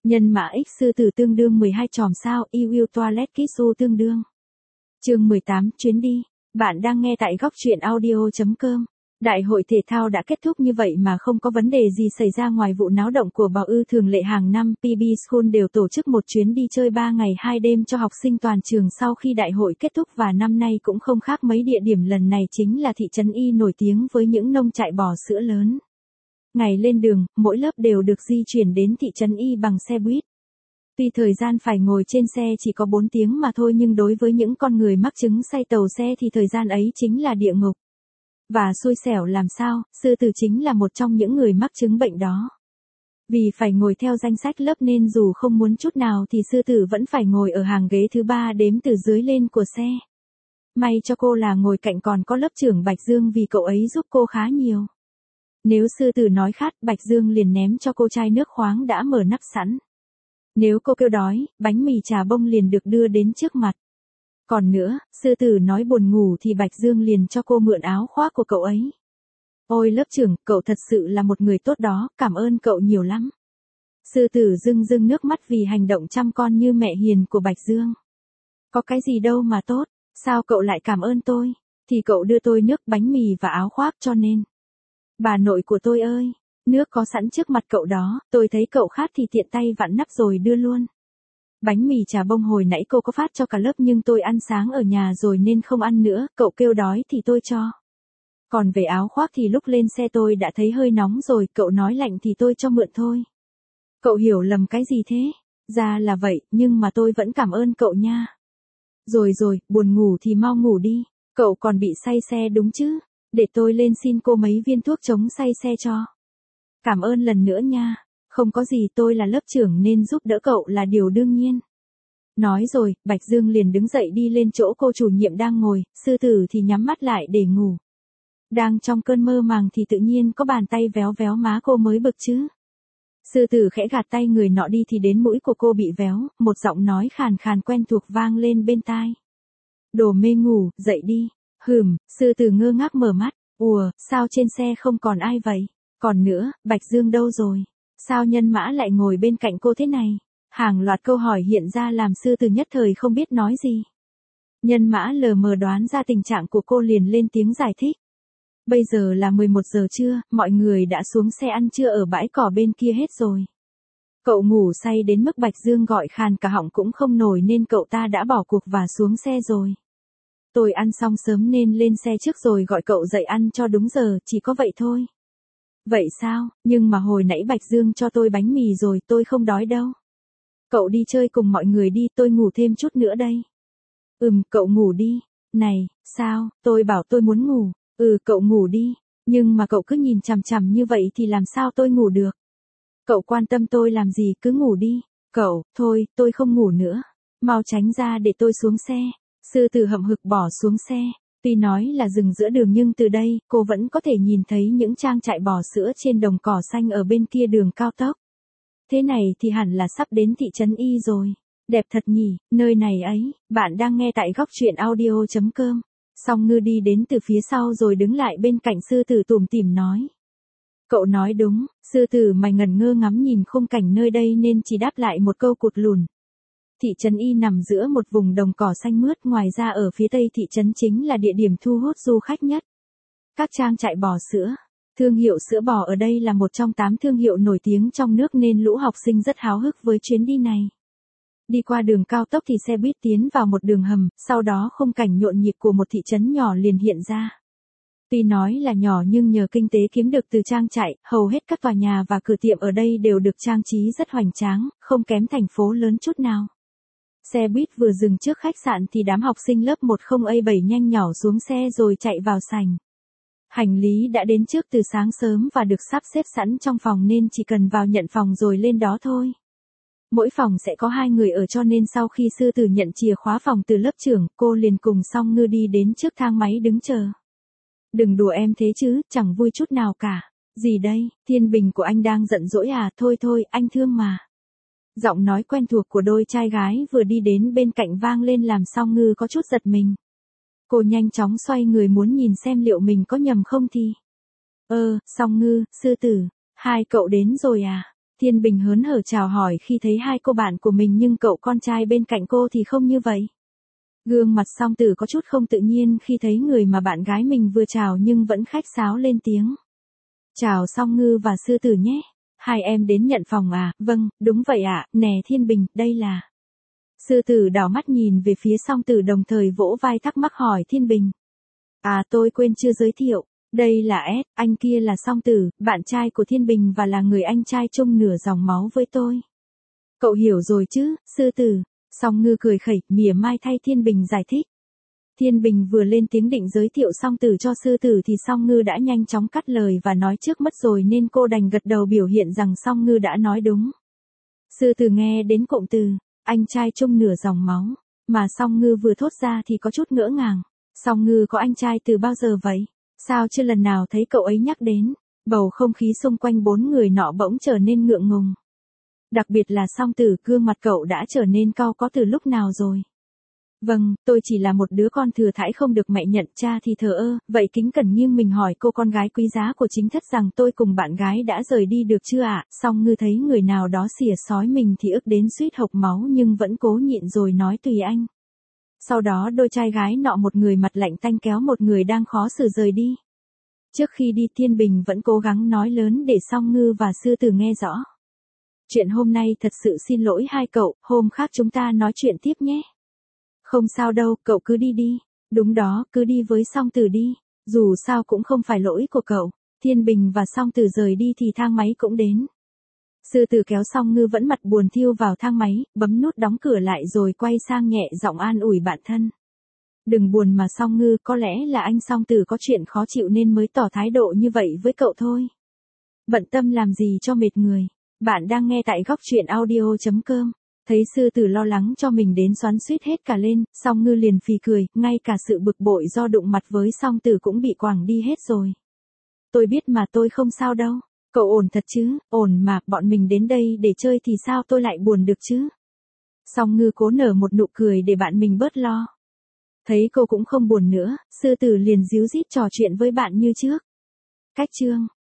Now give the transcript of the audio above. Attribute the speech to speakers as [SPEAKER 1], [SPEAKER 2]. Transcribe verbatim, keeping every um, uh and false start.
[SPEAKER 1] Nhân mã x sư tử tương đương mười hai chòm sao, I will toilet kiss u tương đương. Chương mười tám, chuyến đi. Bạn đang nghe tại góc truyện audio chấm com. Đại hội thể thao đã kết thúc như vậy mà không có vấn đề gì xảy ra ngoài vụ náo động của Bảo Ư. Thường lệ hàng năm, pê bê School đều tổ chức một chuyến đi chơi ba ngày hai đêm cho học sinh toàn trường sau khi đại hội kết thúc, và năm nay cũng không khác mấy. Địa điểm lần này chính là thị trấn Y nổi tiếng với những nông trại bò sữa lớn. Ngày lên đường, mỗi lớp đều được di chuyển đến thị trấn Y bằng xe buýt. Tuy thời gian phải ngồi trên xe chỉ có bốn tiếng mà thôi, nhưng đối với những con người mắc chứng say tàu xe thì thời gian ấy chính là địa ngục. Và xui xẻo làm sao, sư tử chính là một trong những người mắc chứng bệnh đó. Vì phải ngồi theo danh sách lớp nên dù không muốn chút nào thì sư tử vẫn phải ngồi ở hàng ghế thứ ba đếm từ dưới lên của xe. May cho cô là ngồi cạnh còn có lớp trưởng Bạch Dương, vì cậu ấy giúp cô khá nhiều. Nếu sư tử nói khát, Bạch Dương liền ném cho cô chai nước khoáng đã mở nắp sẵn. Nếu cô kêu đói, bánh mì trà bông liền được đưa đến trước mặt. Còn nữa, sư tử nói buồn ngủ thì Bạch Dương liền cho cô mượn áo khoác của cậu ấy. Ôi lớp trưởng, cậu thật sự là một người tốt đó, cảm ơn cậu nhiều lắm. Sư tử rưng rưng nước mắt vì hành động chăm con như mẹ hiền của Bạch Dương. Có cái gì đâu mà tốt, sao cậu lại cảm ơn tôi? Thì cậu đưa tôi nước, bánh mì và áo khoác cho nên. Bà nội của tôi ơi, nước có sẵn trước mặt cậu đó, tôi thấy cậu khát thì tiện tay vặn nắp rồi đưa luôn. Bánh mì trà bông hồi nãy cô có phát cho cả lớp nhưng tôi ăn sáng ở nhà rồi nên không ăn nữa, cậu kêu đói thì tôi cho. Còn về áo khoác thì lúc lên xe tôi đã thấy hơi nóng rồi, cậu nói lạnh thì tôi cho mượn thôi. Cậu hiểu lầm cái gì thế? Ra là vậy, nhưng mà tôi vẫn cảm ơn cậu nha. Rồi rồi, buồn ngủ thì mau ngủ đi, cậu còn bị say xe đúng chứ? Để tôi lên xin cô mấy viên thuốc chống say xe cho. Cảm ơn lần nữa nha. Không có gì, tôi là lớp trưởng nên giúp đỡ cậu là điều đương nhiên. Nói rồi, Bạch Dương liền đứng dậy đi lên chỗ cô chủ nhiệm đang ngồi, sư tử thì nhắm mắt lại để ngủ. Đang trong cơn mơ màng thì tự nhiên có bàn tay véo véo má cô mới bực chứ. Sư tử khẽ gạt tay người nọ đi thì đến mũi của cô bị véo, một giọng nói khàn khàn quen thuộc vang lên bên tai. Đồ mê ngủ, dậy đi. Hừm, sư tử ngơ ngác mở mắt. Ùa, sao trên xe không còn ai vậy? Còn nữa, Bạch Dương đâu rồi? Sao nhân mã lại ngồi bên cạnh cô thế này? Hàng loạt câu hỏi hiện ra làm sư tử nhất thời không biết nói gì. Nhân mã lờ mờ đoán ra tình trạng của cô liền lên tiếng giải thích. Bây giờ là mười một giờ trưa, mọi người đã xuống xe ăn trưa ở bãi cỏ bên kia hết rồi. Cậu ngủ say đến mức Bạch Dương gọi khàn cả họng cũng không nổi nên cậu ta đã bỏ cuộc và xuống xe rồi. Tôi ăn xong sớm nên lên xe trước rồi gọi cậu dậy ăn cho đúng giờ, chỉ có vậy thôi. Vậy sao, nhưng mà hồi nãy Bạch Dương cho tôi bánh mì rồi, tôi không đói đâu. Cậu đi chơi cùng mọi người đi, tôi ngủ thêm chút nữa đây. Ừm, cậu ngủ đi. Này, sao, tôi bảo tôi muốn ngủ. Ừ, cậu ngủ đi. Nhưng mà cậu cứ nhìn chằm chằm như vậy thì làm sao tôi ngủ được. Cậu quan tâm tôi làm gì, cứ ngủ đi. Cậu, thôi, tôi không ngủ nữa. Mau tránh ra để tôi xuống xe. Sư tử hậm hực bỏ xuống xe. Tuy nói là dừng giữa đường nhưng từ đây, cô vẫn có thể nhìn thấy những trang trại bò sữa trên đồng cỏ xanh ở bên kia đường cao tốc. Thế này thì hẳn là sắp đến thị trấn Y rồi. Đẹp thật nhỉ, nơi này ấy. Bạn đang nghe tại góc truyện audio chấm com. Song Ngư đi đến từ phía sau rồi đứng lại bên cạnh sư tử tủm tỉm nói. Cậu nói đúng, sư tử mày ngẩn ngơ ngắm nhìn khung cảnh nơi đây nên chỉ đáp lại một câu cụt lùn. Thị trấn Y nằm giữa một vùng đồng cỏ xanh mướt, ngoài ra ở phía tây thị trấn chính là địa điểm thu hút du khách nhất. Các trang trại bò sữa. Thương hiệu sữa bò ở đây là một trong tám thương hiệu nổi tiếng trong nước nên lũ học sinh rất háo hức với chuyến đi này. Đi qua đường cao tốc thì xe buýt tiến vào một đường hầm, sau đó khung cảnh nhộn nhịp của một thị trấn nhỏ liền hiện ra. Tuy nói là nhỏ nhưng nhờ kinh tế kiếm được từ trang trại, hầu hết các tòa nhà và cửa tiệm ở đây đều được trang trí rất hoành tráng, không kém thành phố lớn chút nào. Xe buýt vừa dừng trước khách sạn thì đám học sinh lớp một không A bảy nhanh nhỏ xuống xe rồi chạy vào sảnh. Hành lý đã đến trước từ sáng sớm và được sắp xếp sẵn trong phòng nên chỉ cần vào nhận phòng rồi lên đó thôi. Mỗi phòng sẽ có hai người ở cho nên sau khi sư tử nhận chìa khóa phòng từ lớp trưởng, cô liền cùng Song Ngư đi đến trước thang máy đứng chờ. Đừng đùa em thế chứ, chẳng vui chút nào cả. Gì đây, Thiên Bình của anh đang giận dỗi à, thôi thôi, anh thương mà. Giọng nói quen thuộc của đôi trai gái vừa đi đến bên cạnh vang lên làm Song Ngư có chút giật mình. Cô nhanh chóng xoay người muốn nhìn xem liệu mình có nhầm không thì. Ơ, Song Ngư, sư tử, hai cậu đến rồi à? Thiên Bình hớn hở chào hỏi khi thấy hai cô bạn của mình nhưng cậu con trai bên cạnh cô thì không như vậy. Gương mặt Song Tử có chút không tự nhiên khi thấy người mà bạn gái mình vừa chào nhưng vẫn khách sáo lên tiếng. Chào Song Ngư và Sư Tử nhé. Hai em đến nhận phòng à? Vâng, đúng vậy ạ, nè Thiên Bình, đây là. Sư Tử đảo mắt nhìn về phía Song Tử đồng thời vỗ vai thắc mắc hỏi Thiên Bình. À tôi quên chưa giới thiệu, đây là S, anh kia là Song Tử, bạn trai của Thiên Bình và là người anh trai chung nửa dòng máu với tôi. Cậu hiểu rồi chứ, Sư Tử. Song Ngư cười khẩy, mỉa mai thay Thiên Bình giải thích. Thiên Bình vừa lên tiếng định giới thiệu Song Tử cho Sư Tử thì Song Ngư đã nhanh chóng cắt lời và nói trước mất rồi nên cô đành gật đầu biểu hiện rằng Song Ngư đã nói đúng. Sư Tử nghe đến cụm từ, anh trai chung nửa dòng máu, mà Song Ngư vừa thốt ra thì có chút ngỡ ngàng. Song Ngư có anh trai từ bao giờ vậy? Sao chưa lần nào thấy cậu ấy nhắc đến? Bầu không khí xung quanh bốn người nọ bỗng trở nên ngượng ngùng. Đặc biệt là Song Tử, gương mặt cậu đã trở nên cau có từ lúc nào rồi? Vâng, tôi chỉ là một đứa con thừa thãi không được mẹ nhận, cha thì thờ ơ, vậy kính cẩn nghiêng mình hỏi cô con gái quý giá của chính thất rằng tôi cùng bạn gái đã rời đi được chưa ạ? À? Song Ngư thấy người nào đó xỉa xói mình thì ức đến suýt hộc máu nhưng vẫn cố nhịn rồi nói tùy anh. Sau đó đôi trai gái nọ một người mặt lạnh tanh kéo một người đang khó xử rời đi. Trước khi đi Thiên Bình vẫn cố gắng nói lớn để Song Ngư và Sư Tử nghe rõ. Chuyện hôm nay thật sự xin lỗi hai cậu, hôm khác chúng ta nói chuyện tiếp nhé. Không sao đâu, cậu cứ đi đi. Đúng đó, cứ đi với Song Tử đi. Dù sao cũng không phải lỗi của cậu. Thiên Bình và Song Tử rời đi thì thang máy cũng đến. Sư Tử kéo Song Ngư vẫn mặt buồn thiu vào thang máy, bấm nút đóng cửa lại rồi quay sang nhẹ giọng an ủi bạn thân. Đừng buồn mà Song Ngư, có lẽ là anh Song Tử có chuyện khó chịu nên mới tỏ thái độ như vậy với cậu thôi. Bận tâm làm gì cho mệt người. Bạn đang nghe tại góc truyện audio chấm com. Thấy Sư Tử lo lắng cho mình đến xoắn xuýt hết cả lên, Song Ngư liền phì cười, ngay cả sự bực bội do đụng mặt với Song Tử cũng bị quàng đi hết rồi. Tôi biết mà, tôi không sao đâu. Cậu ổn thật chứ? Ổn mà, bọn mình đến đây để chơi thì sao tôi lại buồn được chứ? Song Ngư cố nở một nụ cười để bạn mình bớt lo. Thấy cô cũng không buồn nữa, Sư Tử liền díu dít trò chuyện với bạn như trước. Cách chương